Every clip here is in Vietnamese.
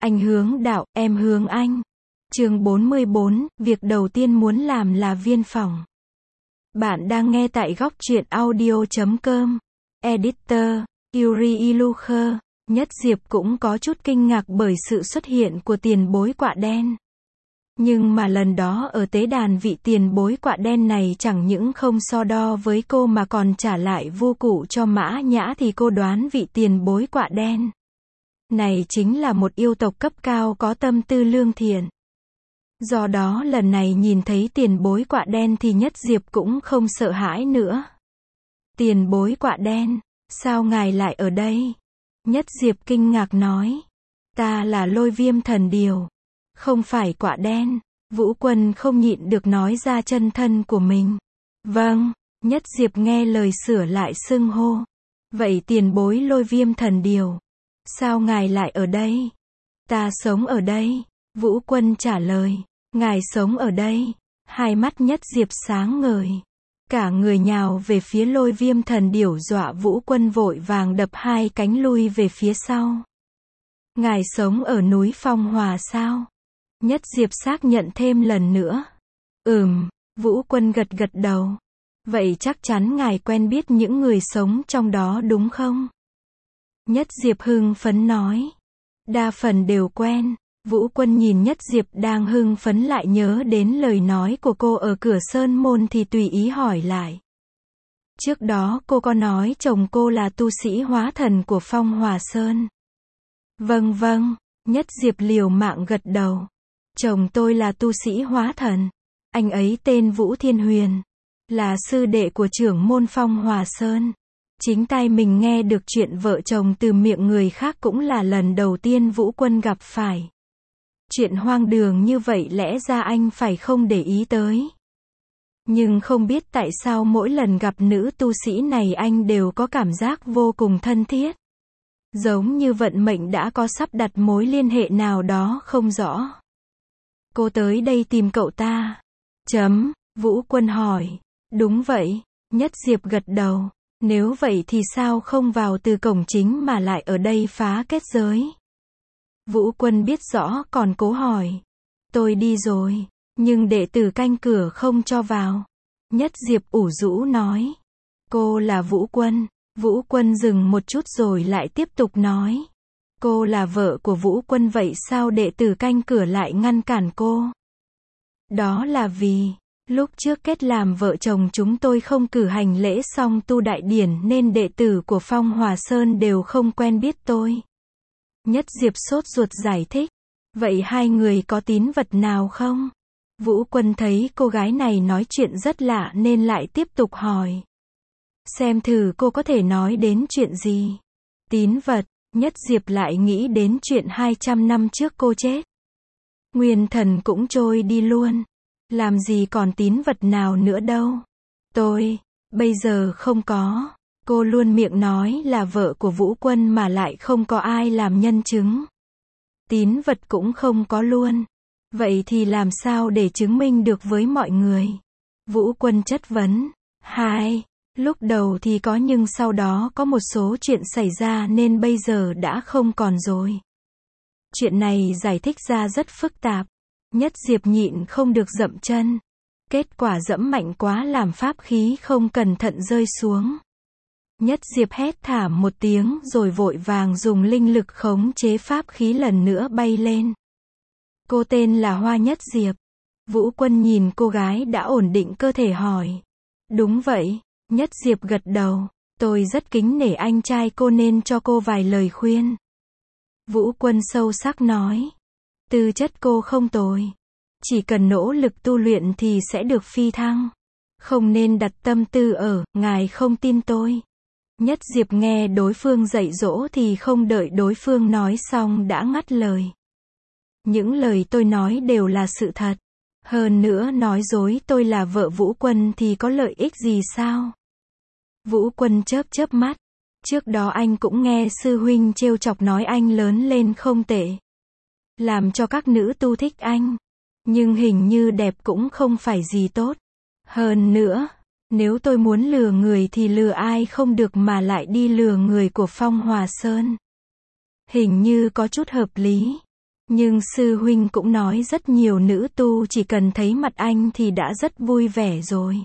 Anh hướng đạo, em hướng anh. Chương 44, việc đầu tiên muốn làm là viên phòng. Bạn đang nghe tại góc truyện audio.com. Editor, Yuri Ilukher. Nhất Diệp cũng có chút kinh ngạc bởi sự xuất hiện của tiền bối quạ đen. Nhưng mà lần đó ở tế đàn vị tiền bối quạ đen này chẳng những không so đo với cô mà còn trả lại vu cụ cho Mã Nhã thì cô đoán vị tiền bối quạ đen này chính là một yêu tộc cấp cao có tâm tư lương thiện. Do đó lần này nhìn thấy tiền bối quạ đen thì Nhất Diệp cũng không sợ hãi nữa. Tiền bối quạ đen, sao ngài lại ở đây? Nhất Diệp kinh ngạc nói. Ta là Lôi Viêm thần điều. Không phải quạ đen. Vũ Quân không nhịn được nói ra chân thân của mình. Vâng, Nhất Diệp nghe lời sửa lại xưng hô. Vậy tiền bối Lôi Viêm thần điều, sao ngài lại ở đây? Ta sống ở đây. Vũ Quân trả lời. Ngài sống ở đây. Hai mắt Nhất Diệp sáng ngời. Cả người nhào về phía Lôi Viêm thần điểu dọa Vũ Quân vội vàng đập hai cánh lui về phía sau. Ngài sống ở núi Phong Hòa sao? Nhất Diệp xác nhận thêm lần nữa. Vũ Quân gật gật đầu. Vậy chắc chắn ngài quen biết những người sống trong đó đúng không? Nhất Diệp hưng phấn nói. Đa phần đều quen. Vũ Quân nhìn Nhất Diệp đang hưng phấn lại nhớ đến lời nói của cô ở cửa sơn môn thì tùy ý hỏi lại. Trước đó cô có nói chồng cô là tu sĩ hóa thần của Phong Hòa Sơn. Vâng, Nhất Diệp liều mạng gật đầu. Chồng tôi là tu sĩ hóa thần. Anh ấy tên Vũ Thiên Huyền. Là sư đệ của trưởng môn Phong Hòa Sơn. Chính tai mình nghe được chuyện vợ chồng từ miệng người khác cũng là lần đầu tiên Vũ Quân gặp phải. Chuyện hoang đường như vậy lẽ ra anh phải không để ý tới. Nhưng không biết tại sao mỗi lần gặp nữ tu sĩ này anh đều có cảm giác vô cùng thân thiết. Giống như vận mệnh đã có sắp đặt mối liên hệ nào đó không rõ. Cô tới đây tìm cậu ta. Vũ Quân hỏi. Đúng vậy. Nhất Diệp gật đầu. Nếu vậy thì sao không vào từ cổng chính mà lại ở đây phá kết giới? Vũ Quân biết rõ còn cố hỏi. Tôi đi rồi. Nhưng đệ tử canh cửa không cho vào. Nhất Diệp ủ rũ nói. Cô là Vũ Quân. Vũ Quân dừng một chút rồi lại tiếp tục nói. Cô là vợ của Vũ Quân vậy sao đệ tử canh cửa lại ngăn cản cô? Đó là vì, lúc trước kết làm vợ chồng chúng tôi không cử hành lễ song tu đại điển nên đệ tử của Phong Hòa Sơn đều không quen biết tôi. Nhất Diệp sốt ruột giải thích. Vậy hai người có tín vật nào không? Vũ Quân thấy cô gái này nói chuyện rất lạ nên lại tiếp tục hỏi. Xem thử cô có thể nói đến chuyện gì. Tín vật. Nhất Diệp lại nghĩ đến chuyện 200 năm trước cô chết. Nguyên thần cũng trôi đi luôn. Làm gì còn tín vật nào nữa đâu. Bây giờ không có. Cô luôn miệng nói là vợ của Vũ Quân mà lại không có ai làm nhân chứng. Tín vật cũng không có luôn. Vậy thì làm sao để chứng minh được với mọi người? Vũ Quân chất vấn. Lúc đầu thì có nhưng sau đó có một số chuyện xảy ra nên bây giờ đã không còn rồi. Chuyện này giải thích ra rất phức tạp. Nhất Diệp nhịn không được dậm chân. Kết quả dẫm mạnh quá làm pháp khí không cẩn thận rơi xuống. Nhất Diệp hét thảm một tiếng rồi vội vàng dùng linh lực khống chế pháp khí lần nữa bay lên. Cô tên là Hoa Nhất Diệp. Vũ Quân nhìn cô gái đã ổn định cơ thể hỏi. Đúng vậy. Nhất Diệp gật đầu. Tôi rất kính nể anh trai cô nên cho cô vài lời khuyên. Vũ Quân sâu sắc nói. Tư chất cô không tồi. Chỉ cần nỗ lực tu luyện thì sẽ được phi thăng. Không nên đặt tâm tư ở, ngài không tin tôi. Nhất Diệp nghe đối phương dạy dỗ thì không đợi đối phương nói xong đã ngắt lời. Những lời tôi nói đều là sự thật. Hơn nữa nói dối tôi là vợ Vũ Quân thì có lợi ích gì sao? Vũ Quân chớp chớp mắt. Trước đó anh cũng nghe sư huynh trêu chọc nói anh lớn lên không tệ. Làm cho các nữ tu thích anh. Nhưng hình như đẹp cũng không phải gì tốt. Hơn nữa, nếu tôi muốn lừa người thì lừa ai không được mà lại đi lừa người của Phong Hòa Sơn. Hình như có chút hợp lý. Nhưng sư huynh cũng nói rất nhiều nữ tu chỉ cần thấy mặt anh thì đã rất vui vẻ rồi.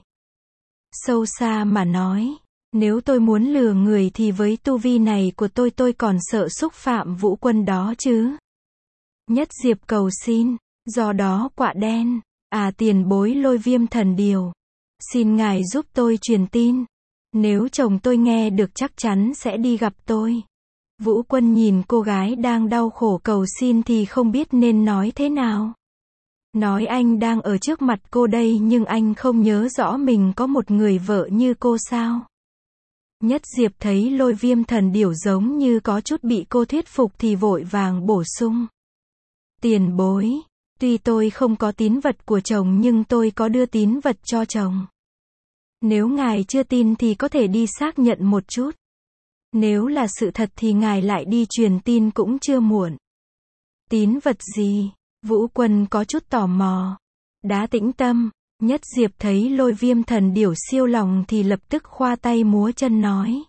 Sâu xa mà nói, nếu tôi muốn lừa người thì với tu vi này của tôi còn sợ xúc phạm Vũ Quân đó chứ. Nhất Diệp cầu xin, do đó quạ đen, tiền bối Lôi Viêm thần điều. Xin ngài giúp tôi truyền tin. Nếu chồng tôi nghe được chắc chắn sẽ đi gặp tôi. Vũ Quân nhìn cô gái đang đau khổ cầu xin thì không biết nên nói thế nào. Nói anh đang ở trước mặt cô đây nhưng anh không nhớ rõ mình có một người vợ như cô sao. Nhất Diệp thấy Lôi Viêm thần điểu giống như có chút bị cô thuyết phục thì vội vàng bổ sung. Tiền bối, tuy tôi không có tín vật của chồng nhưng tôi có đưa tín vật cho chồng. Nếu ngài chưa tin thì có thể đi xác nhận một chút. Nếu là sự thật thì ngài lại đi truyền tin cũng chưa muộn. Tín vật gì? Vũ Quân có chút tò mò. Đá tĩnh tâm. Nhất Diệp thấy Lôi Viêm thần điểu siêu lòng thì lập tức khoa tay múa chân nói.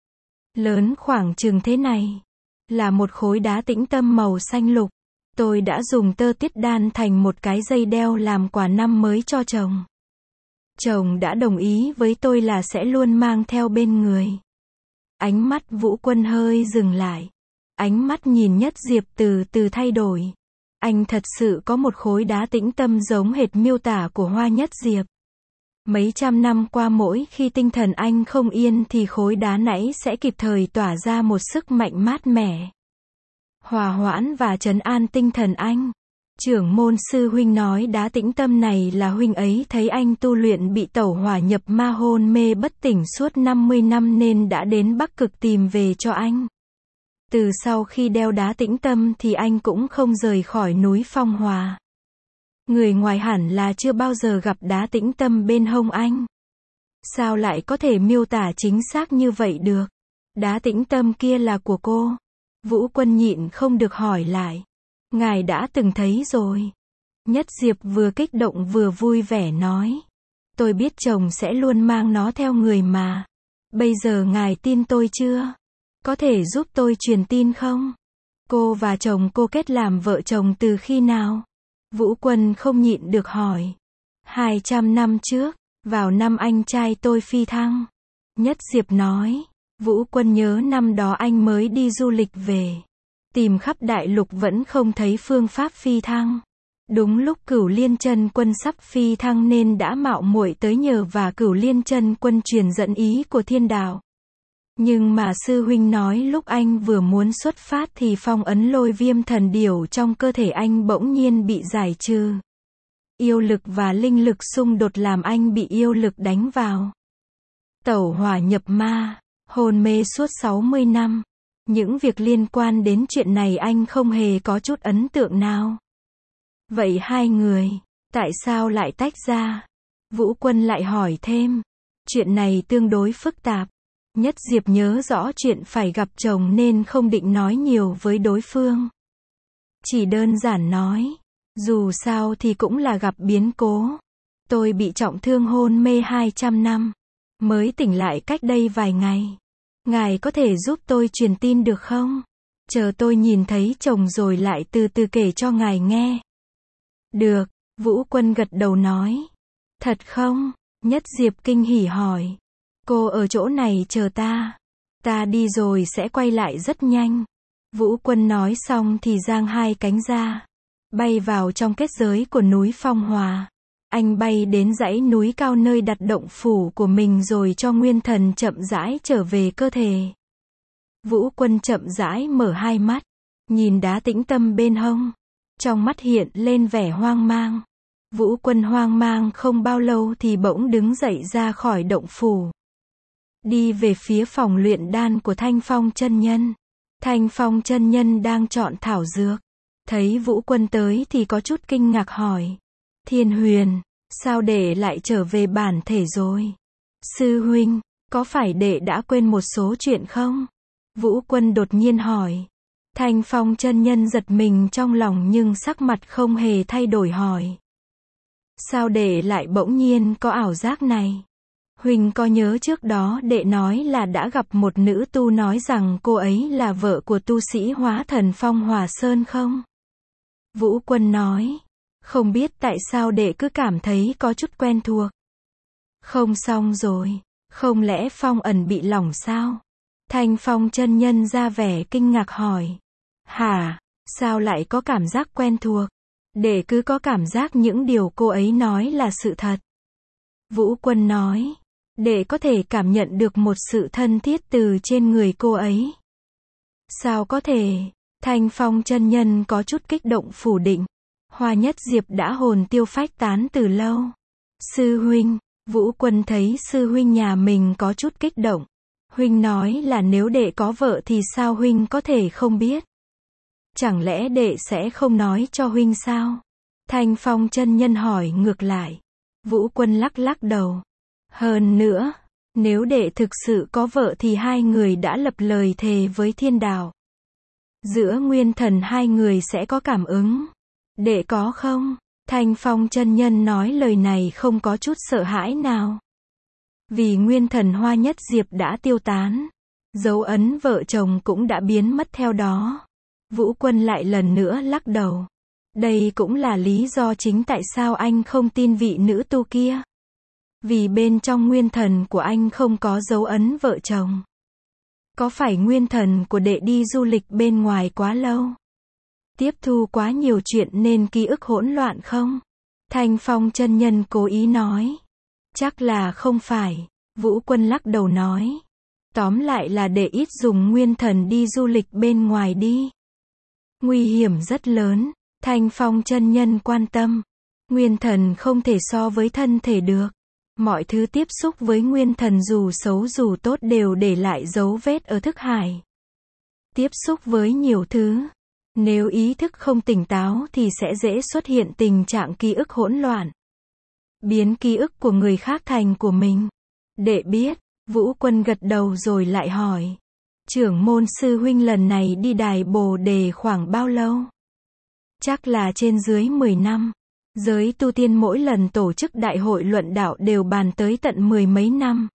Lớn khoảng chừng thế này. Là một khối đá tĩnh tâm màu xanh lục. Tôi đã dùng tơ tiết đan thành một cái dây đeo làm quà năm mới cho chồng. Chồng đã đồng ý với tôi là sẽ luôn mang theo bên người. Ánh mắt Vũ Quân hơi dừng lại. Ánh mắt nhìn Nhất Diệp từ từ thay đổi. Anh thật sự có một khối đá tĩnh tâm giống hệt miêu tả của Hoa Nhất Diệp. Mấy trăm năm qua mỗi khi tinh thần anh không yên thì khối đá nãy sẽ kịp thời tỏa ra một sức mạnh mát mẻ. Hòa hoãn và trấn an tinh thần anh. Trưởng môn sư huynh nói đá tĩnh tâm này là huynh ấy thấy anh tu luyện bị tẩu hỏa nhập ma hôn mê bất tỉnh suốt 50 năm nên đã đến Bắc Cực tìm về cho anh. Từ sau khi đeo đá tĩnh tâm thì anh cũng không rời khỏi núi Phong Hòa. Người ngoài hẳn là chưa bao giờ gặp đá tĩnh tâm bên hông anh. Sao lại có thể miêu tả chính xác như vậy được? Đá tĩnh tâm kia là của cô. Vũ Quân nhịn không được hỏi lại. Ngài đã từng thấy rồi. Nhất Diệp vừa kích động vừa vui vẻ nói. Tôi biết chồng sẽ luôn mang nó theo người mà. Bây giờ ngài tin tôi chưa? Có thể giúp tôi truyền tin không? Cô và chồng cô kết làm vợ chồng từ khi nào? Vũ Quân không nhịn được hỏi. 200 năm trước, vào năm anh trai tôi phi thăng. Nhất Diệp nói. Vũ Quân nhớ năm đó anh mới đi du lịch về. Tìm khắp đại lục vẫn không thấy phương pháp phi thăng. Đúng lúc Cửu Liên Chân Quân sắp phi thăng nên đã mạo muội tới nhờ và Cửu Liên Chân Quân truyền dẫn ý của thiên đạo. Nhưng mà sư huynh nói lúc anh vừa muốn xuất phát thì phong ấn Lôi Viêm thần điểu trong cơ thể anh bỗng nhiên bị giải trừ. Yêu lực và linh lực xung đột làm anh bị yêu lực đánh vào. Tẩu hỏa nhập ma, hôn mê suốt 60 năm. Những việc liên quan đến chuyện này anh không hề có chút ấn tượng nào. Vậy hai người, tại sao lại tách ra? Vũ Quân lại hỏi thêm. Chuyện này tương đối phức tạp. Nhất Diệp nhớ rõ chuyện phải gặp chồng nên không định nói nhiều với đối phương. Chỉ đơn giản nói. Dù sao thì cũng là gặp biến cố. Tôi bị trọng thương hôn mê 200 năm. Mới tỉnh lại cách đây vài ngày. Ngài có thể giúp tôi truyền tin được không? Chờ tôi nhìn thấy chồng rồi lại từ từ kể cho ngài nghe. Được, Vũ Quân gật đầu nói. Thật không? Nhất Diệp kinh hỉ hỏi. Cô ở chỗ này chờ ta. Ta đi rồi sẽ quay lại rất nhanh. Vũ Quân nói xong thì giang hai cánh ra. Bay vào trong kết giới của núi Phong Hòa. Anh bay đến dãy núi cao nơi đặt động phủ của mình rồi cho nguyên thần chậm rãi trở về cơ thể. Vũ Quân chậm rãi mở hai mắt. Nhìn đá tĩnh tâm bên hông. Trong mắt hiện lên vẻ hoang mang. Vũ Quân hoang mang không bao lâu thì bỗng đứng dậy ra khỏi động phủ. Đi về phía phòng luyện đan của Thanh Phong chân nhân. Thanh Phong chân nhân đang chọn thảo dược. Thấy Vũ Quân tới thì có chút kinh ngạc hỏi. Thiên Huyền, sao đệ lại trở về bản thể rồi? Sư huynh, có phải đệ đã quên một số chuyện không? Vũ Quân đột nhiên hỏi. Thanh Phong chân nhân giật mình trong lòng nhưng sắc mặt không hề thay đổi hỏi. Sao đệ lại bỗng nhiên có ảo giác này? Huỳnh có nhớ trước đó đệ nói là đã gặp một nữ tu nói rằng cô ấy là vợ của tu sĩ hóa thần Phong Hòa Sơn không? Vũ Quân nói. Không biết tại sao đệ cứ cảm thấy có chút quen thuộc. Không xong rồi. Không lẽ phong ẩn bị lỏng sao? Thanh Phong chân nhân ra vẻ kinh ngạc hỏi. Hả? Sao lại có cảm giác quen thuộc? Đệ cứ có cảm giác những điều cô ấy nói là sự thật. Vũ Quân nói. Đệ có thể cảm nhận được một sự thân thiết từ trên người cô ấy. Sao có thể? Thanh Phong chân nhân có chút kích động phủ định. Hoa Nhất Diệp đã hồn tiêu phách tán từ lâu. Sư huynh. Vũ Quân thấy sư huynh nhà mình có chút kích động. Huynh nói là nếu đệ có vợ thì sao huynh có thể không biết? Chẳng lẽ đệ sẽ không nói cho huynh sao? Thanh Phong chân nhân hỏi ngược lại. Vũ Quân lắc lắc đầu. Hơn nữa, nếu đệ thực sự có vợ thì hai người đã lập lời thề với thiên đạo. Giữa nguyên thần hai người sẽ có cảm ứng. Đệ có không? Thanh Phong chân nhân nói lời này không có chút sợ hãi nào. Vì nguyên thần Hoa Nhất Diệp đã tiêu tán. Dấu ấn vợ chồng cũng đã biến mất theo đó. Vũ Quân lại lần nữa lắc đầu. Đây cũng là lý do chính tại sao anh không tin vị nữ tu kia. Vì bên trong nguyên thần của anh không có dấu ấn vợ chồng. Có phải nguyên thần của đệ đi du lịch bên ngoài quá lâu? Tiếp thu quá nhiều chuyện nên ký ức hỗn loạn không? Thanh Phong chân nhân cố ý nói. Chắc là không phải. Vũ Quân lắc đầu nói. Tóm lại là đệ ít dùng nguyên thần đi du lịch bên ngoài đi. Nguy hiểm rất lớn. Thanh Phong chân nhân quan tâm. Nguyên thần không thể so với thân thể được. Mọi thứ tiếp xúc với nguyên thần dù xấu dù tốt đều để lại dấu vết ở thức hải. Tiếp xúc với nhiều thứ. Nếu ý thức không tỉnh táo thì sẽ dễ xuất hiện tình trạng ký ức hỗn loạn. Biến ký ức của người khác thành của mình. Đệ biết. Vũ Quân gật đầu rồi lại hỏi. Trưởng môn sư huynh lần này đi Đài Bồ Đề khoảng bao lâu? Chắc là trên dưới 10 năm. Giới tu tiên mỗi lần tổ chức đại hội luận đạo đều bàn tới tận 10 mấy năm.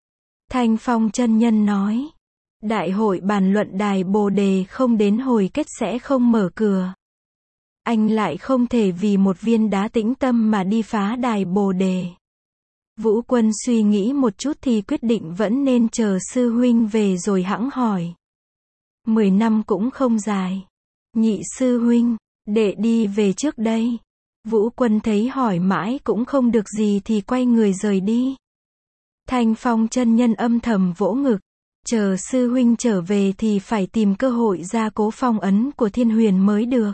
Thanh Phong chân nhân nói. Đại hội bàn luận Đài Bồ Đề không đến hồi kết sẽ không mở cửa. Anh lại không thể vì một viên đá tĩnh tâm mà đi phá Đài Bồ Đề. Vũ Quân suy nghĩ một chút thì quyết định vẫn nên chờ sư huynh về rồi hẵng hỏi. 10 năm cũng không dài. Nhị sư huynh, đệ đi về trước đây. Vũ Quân thấy hỏi mãi cũng không được gì thì quay người rời đi. Thanh Phong chân nhân âm thầm vỗ ngực. Chờ sư huynh trở về thì phải tìm cơ hội gia cố phong ấn của Thiên Huyền mới được.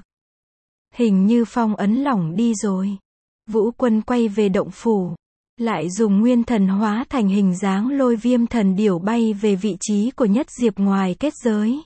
Hình như phong ấn lỏng đi rồi. Vũ Quân quay về động phủ. Lại dùng nguyên thần hóa thành hình dáng Lôi Viêm thần điểu bay về vị trí của Nhất Diệp ngoài kết giới.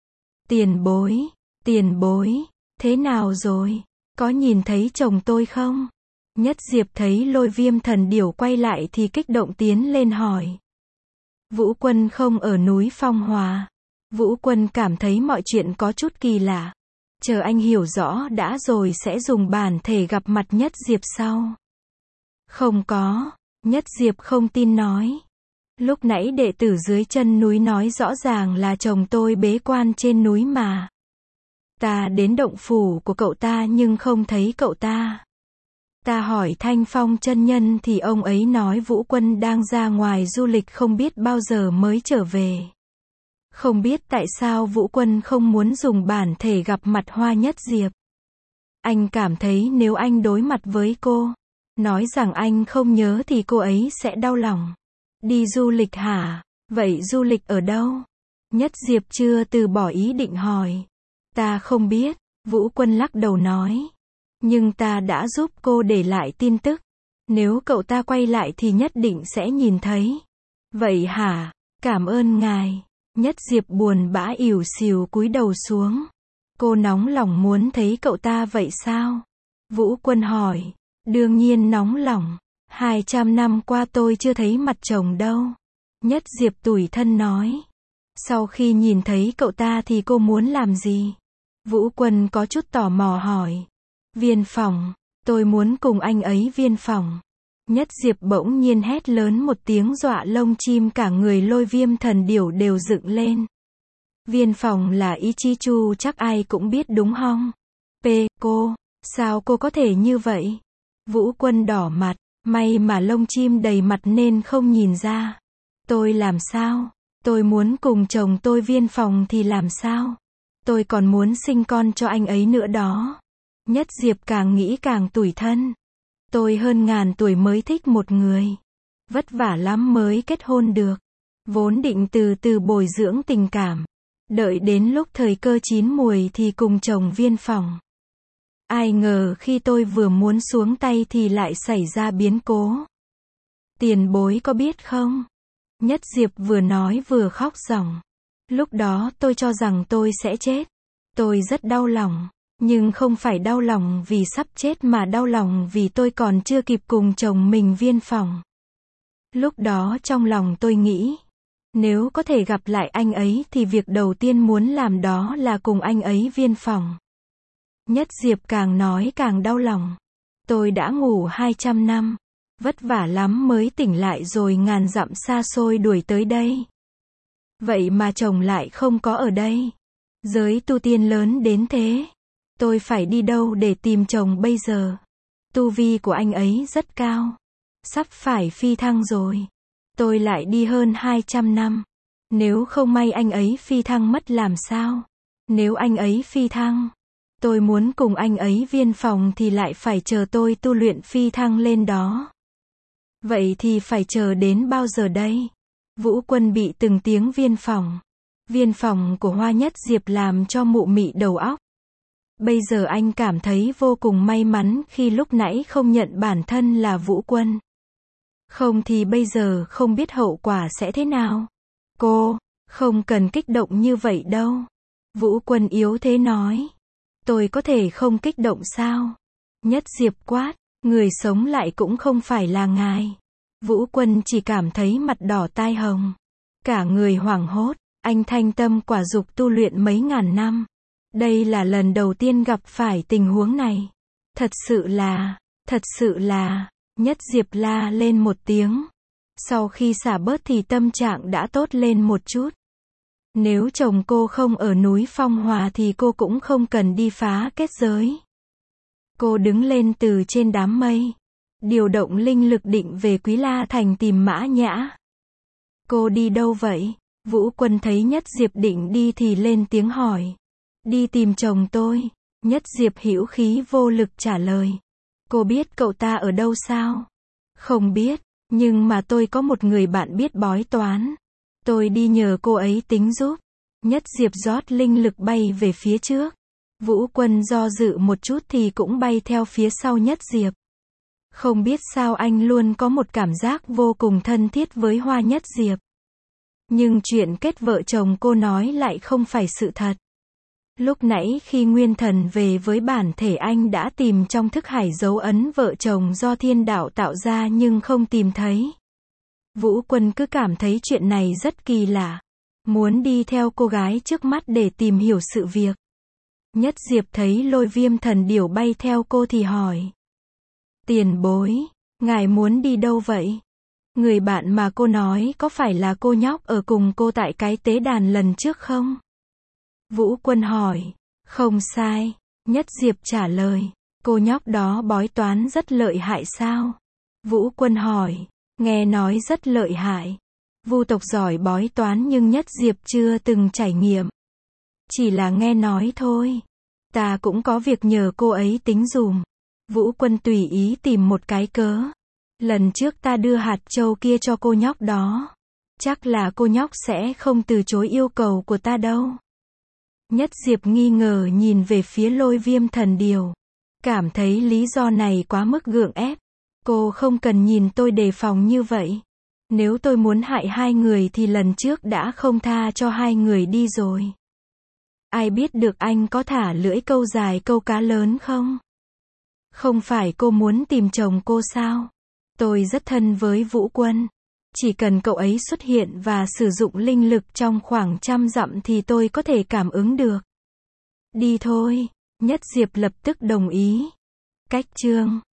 Tiền bối, thế nào rồi? Có nhìn thấy chồng tôi không? Nhất Diệp thấy Lôi Viêm thần điểu quay lại thì kích động tiến lên hỏi. Vũ Quân không ở núi Phong Hòa. Vũ Quân cảm thấy mọi chuyện có chút kỳ lạ. Chờ anh hiểu rõ đã rồi sẽ dùng bản thể gặp mặt Nhất Diệp sau. Không có. Nhất Diệp không tin nói. Lúc nãy đệ tử dưới chân núi nói rõ ràng là chồng tôi bế quan trên núi mà. Ta đến động phủ của cậu ta nhưng không thấy cậu ta. Ta hỏi Thanh Phong chân nhân thì ông ấy nói Vũ Quân đang ra ngoài du lịch không biết bao giờ mới trở về. Không biết tại sao Vũ Quân không muốn dùng bản thể gặp mặt Hoa Nhất Diệp. Anh cảm thấy nếu anh đối mặt với cô, nói rằng anh không nhớ thì cô ấy sẽ đau lòng. Đi du lịch hả? Vậy du lịch ở đâu? Nhất Diệp chưa từ bỏ ý định hỏi. Ta không biết, Vũ Quân lắc đầu nói. Nhưng ta đã giúp cô để lại tin tức. Nếu cậu ta quay lại thì nhất định sẽ nhìn thấy. Vậy hả? Cảm ơn ngài. Nhất Diệp buồn bã ỉu xìu cúi đầu xuống. Cô nóng lòng muốn thấy cậu ta vậy sao? Vũ Quân hỏi. Đương nhiên nóng lòng. 200 năm qua tôi chưa thấy mặt chồng đâu. Nhất Diệp tủi thân nói. Sau khi nhìn thấy cậu ta thì cô muốn làm gì? Vũ Quân có chút tò mò hỏi. Viên phòng. Tôi muốn cùng anh ấy viên phòng. Nhất Diệp bỗng nhiên hét lớn một tiếng dọa lông chim cả người Lôi Viêm thần điểu đều dựng lên. Viên phòng là ý chí chu chắc ai cũng biết đúng không? Cô, sao cô có thể như vậy? Vũ Quân đỏ mặt, may mà lông chim đầy mặt nên không nhìn ra. Tôi làm sao? Tôi muốn cùng chồng tôi viên phòng thì làm sao? Tôi còn muốn sinh con cho anh ấy nữa đó. Nhất Diệp càng nghĩ càng tủi thân. Tôi hơn ngàn tuổi mới thích một người. Vất vả lắm mới kết hôn được. Vốn định từ từ bồi dưỡng tình cảm. Đợi đến lúc thời cơ chín muồi thì cùng chồng viên phòng. Ai ngờ khi tôi vừa muốn xuống tay thì lại xảy ra biến cố. Tiền bối có biết không? Nhất Diệp vừa nói vừa khóc ròng. Lúc đó tôi cho rằng tôi sẽ chết. Tôi rất đau lòng. Nhưng không phải đau lòng vì sắp chết mà đau lòng vì tôi còn chưa kịp cùng chồng mình viên phòng. Lúc đó trong lòng tôi nghĩ, nếu có thể gặp lại anh ấy thì việc đầu tiên muốn làm đó là cùng anh ấy viên phòng. Nhất Diệp càng nói càng đau lòng. Tôi đã ngủ 200 năm. Vất vả lắm mới tỉnh lại rồi ngàn dặm xa xôi đuổi tới đây. Vậy mà chồng lại không có ở đây. Giới tu tiên lớn đến thế. Tôi phải đi đâu để tìm chồng bây giờ? Tu vi của anh ấy rất cao. Sắp phải phi thăng rồi. Tôi lại đi hơn 200 năm. Nếu không may anh ấy phi thăng mất làm sao? Nếu anh ấy phi thăng, tôi muốn cùng anh ấy viên phòng thì lại phải chờ tôi tu luyện phi thăng lên đó. Vậy thì phải chờ đến bao giờ đây? Vũ Quân bị từng tiếng viên phòng. Viên phòng của Hoa Nhất Diệp làm cho mụ mị đầu óc. Bây giờ anh cảm thấy vô cùng may mắn khi lúc nãy không nhận bản thân là Vũ Quân. Không thì bây giờ không biết hậu quả sẽ thế nào. Cô, không cần kích động như vậy đâu. Vũ Quân yếu thế nói. Tôi có thể không kích động sao? Nhất Diệp quát, người sống lại cũng không phải là ngài. Vũ Quân chỉ cảm thấy mặt đỏ tai hồng. Cả người hoảng hốt, anh thanh tâm quả dục tu luyện mấy ngàn năm. Đây là lần đầu tiên gặp phải tình huống này. Thật sự là, Nhất Diệp la lên một tiếng. Sau khi xả bớt thì tâm trạng đã tốt lên một chút. Nếu chồng cô không ở núi Phong Hòa thì cô cũng không cần đi phá kết giới. Cô đứng lên từ trên đám mây. Điều động linh lực định về Quý La Thành tìm Mã Nhã. Cô đi đâu vậy? Vũ Quân thấy Nhất Diệp định đi thì lên tiếng hỏi. Đi tìm chồng tôi. Nhất Diệp hữu khí vô lực trả lời. Cô biết cậu ta ở đâu sao? Không biết, nhưng mà tôi có một người bạn biết bói toán. Tôi đi nhờ cô ấy tính giúp. Nhất Diệp rót linh lực bay về phía trước. Vũ Quân do dự một chút thì cũng bay theo phía sau Nhất Diệp. Không biết sao anh luôn có một cảm giác vô cùng thân thiết với Hoa Nhất Diệp. Nhưng chuyện kết vợ chồng cô nói lại không phải sự thật. Lúc nãy khi Nguyên Thần về với bản thể anh đã tìm trong thức hải dấu ấn vợ chồng do thiên đạo tạo ra nhưng không tìm thấy. Vũ Quân cứ cảm thấy chuyện này rất kỳ lạ. Muốn đi theo cô gái trước mắt để tìm hiểu sự việc. Nhất Diệp thấy Lôi Viêm Thần Điểu bay theo cô thì hỏi. Tiền bối, ngài muốn đi đâu vậy? Người bạn mà cô nói có phải là cô nhóc ở cùng cô tại cái tế đàn lần trước không? Vũ Quân hỏi. Không sai. Nhất Diệp trả lời. Cô nhóc đó bói toán rất lợi hại sao? Vũ Quân hỏi. Nghe nói rất lợi hại. Vu tộc giỏi bói toán nhưng Nhất Diệp chưa từng trải nghiệm. Chỉ là nghe nói thôi. Ta cũng có việc nhờ cô ấy tính dùm. Vũ Quân tùy ý tìm một cái cớ. Lần trước ta đưa hạt châu kia cho cô nhóc đó. Chắc là cô nhóc sẽ không từ chối yêu cầu của ta đâu. Nhất Diệp nghi ngờ nhìn về phía Lôi Viêm Thần Điểu. Cảm thấy lý do này quá mức gượng ép. Cô không cần nhìn tôi đề phòng như vậy. Nếu tôi muốn hại hai người thì lần trước đã không tha cho hai người đi rồi. Ai biết được anh có thả lưỡi câu dài câu cá lớn không? Không phải cô muốn tìm chồng cô sao? Tôi rất thân với Vũ Quân. Chỉ cần cậu ấy xuất hiện và sử dụng linh lực trong khoảng 100 dặm thì tôi có thể cảm ứng được. Đi thôi. Nhất Diệp lập tức đồng ý. Cách chương